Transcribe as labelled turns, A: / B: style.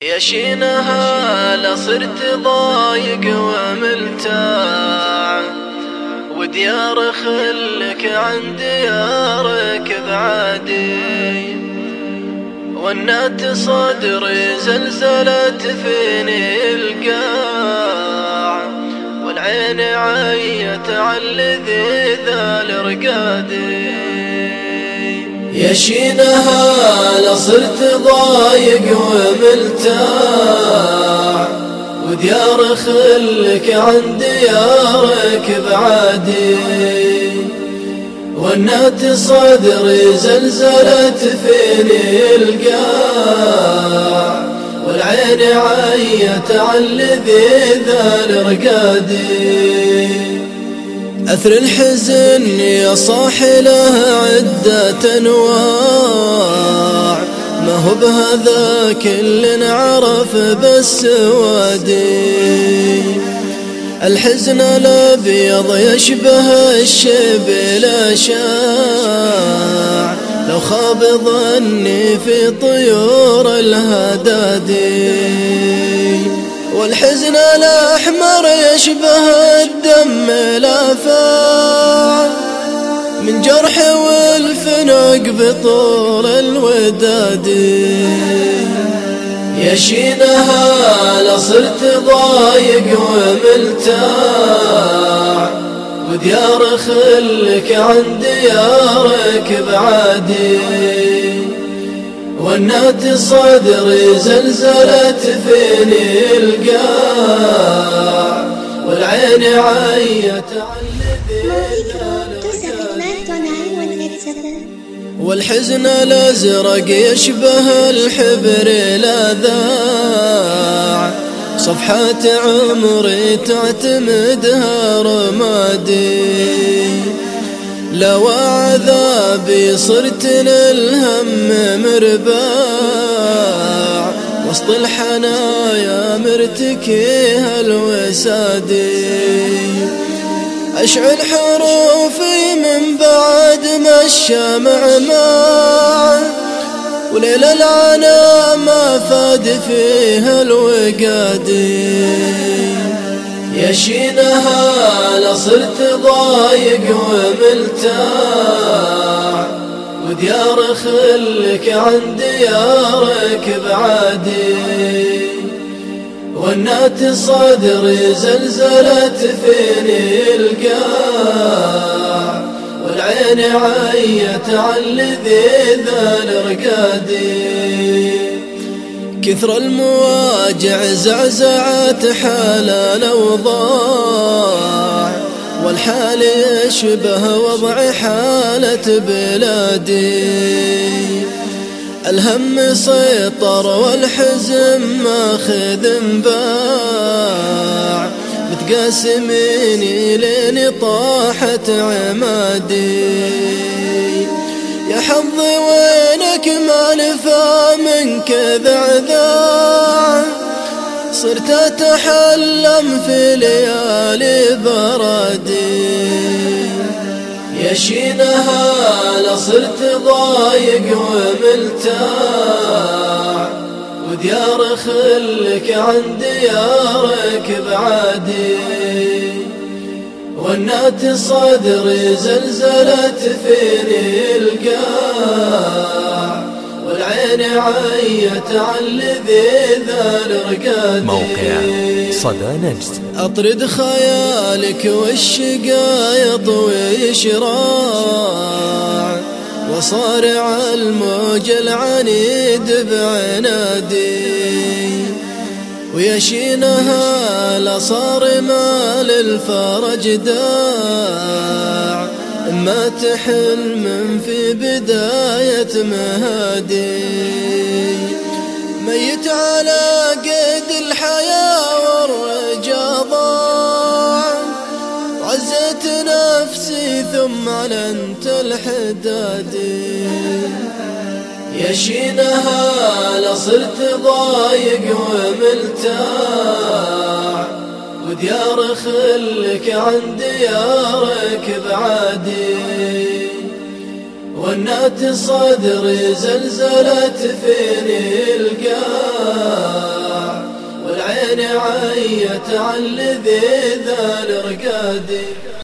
A: يا شينها لصرت ضايق وملتاع، وديار خلك عن ديارك بعادي، ونات صدري زلزلت فيني القاع، والعين عيت عالذي ذا الرقادي. يا شينها لصرت ضايق وملتاع، وديار خلك عن ديارك بعادي، ونات صدري زلزلت فيني القاع، والعين عيت عالذي ذا الرقادي. أثر الحزن يا صاحي له عدة أنواع، ما هو بهذا كل عرف بالسوادي. الحزن الأبيض يشبه الشبل شاع، لو خاب ظني في طيور الهدادي. والحزن الأحمر يشبه الدم الافاع، من جرح والفنق بطول الوداد. يا شينها لصرت ضايق وملتاع، وديار خلك عن ديارك بعادي، ونات صدري زلزلت فيني القاع، والعين عيت عالذي والحزن الأزرق يشبه الحبر لاذاع، صفحات عمري تعتمدها رمادي. لو عذابي صرت للهم مرباع، وسط الحنايا مرتكيها الوسادي. أشعل حروفي من بعد ما الشمع ماع، وليل العنا ما فاد فيها الوقادي. يا شينها لصرت ضايق وملتاع، وديار خلك عن ديارك بعادي، ونات صدري زلزلت فيني القاع، والعين عيت عالذي ذا الرقادي. كثر المواجع زعزعت حال الأوضاع، والحال يشبه وضع حالة بلادي. الهم سيطر والحزن ماخذ انباع، متقاسميني لين طاحت عمادي. يا حظي وينك ما لفى منك ذعذاع، صرت أتحلم في ليالي برادي. يا شينها لصرت ضايق وملتاع، وديار خلك عن ديارك بعادي، ونات صدري زلزلت فيني القاع، والعين عيت عالذي ذا الرقادي.
B: موقع صدى نجد.
A: أطرد خيالك والشقا يطوي شراع، وصارع الموج العنيد بعنادي. ويا شينها لصارمة للفرج داع، ما تحلم في بداية مهادي. ميت على قيد الحياة والرجا ضاع، وعزت نفسي ثم أعلنت الحدادي. يا شينها لصرت ضايق وملتاع، وديار خلك عن ديارك بعادي، ونات صدري زلزلت فيني القاع. عيت عن لذيذ الرقادي.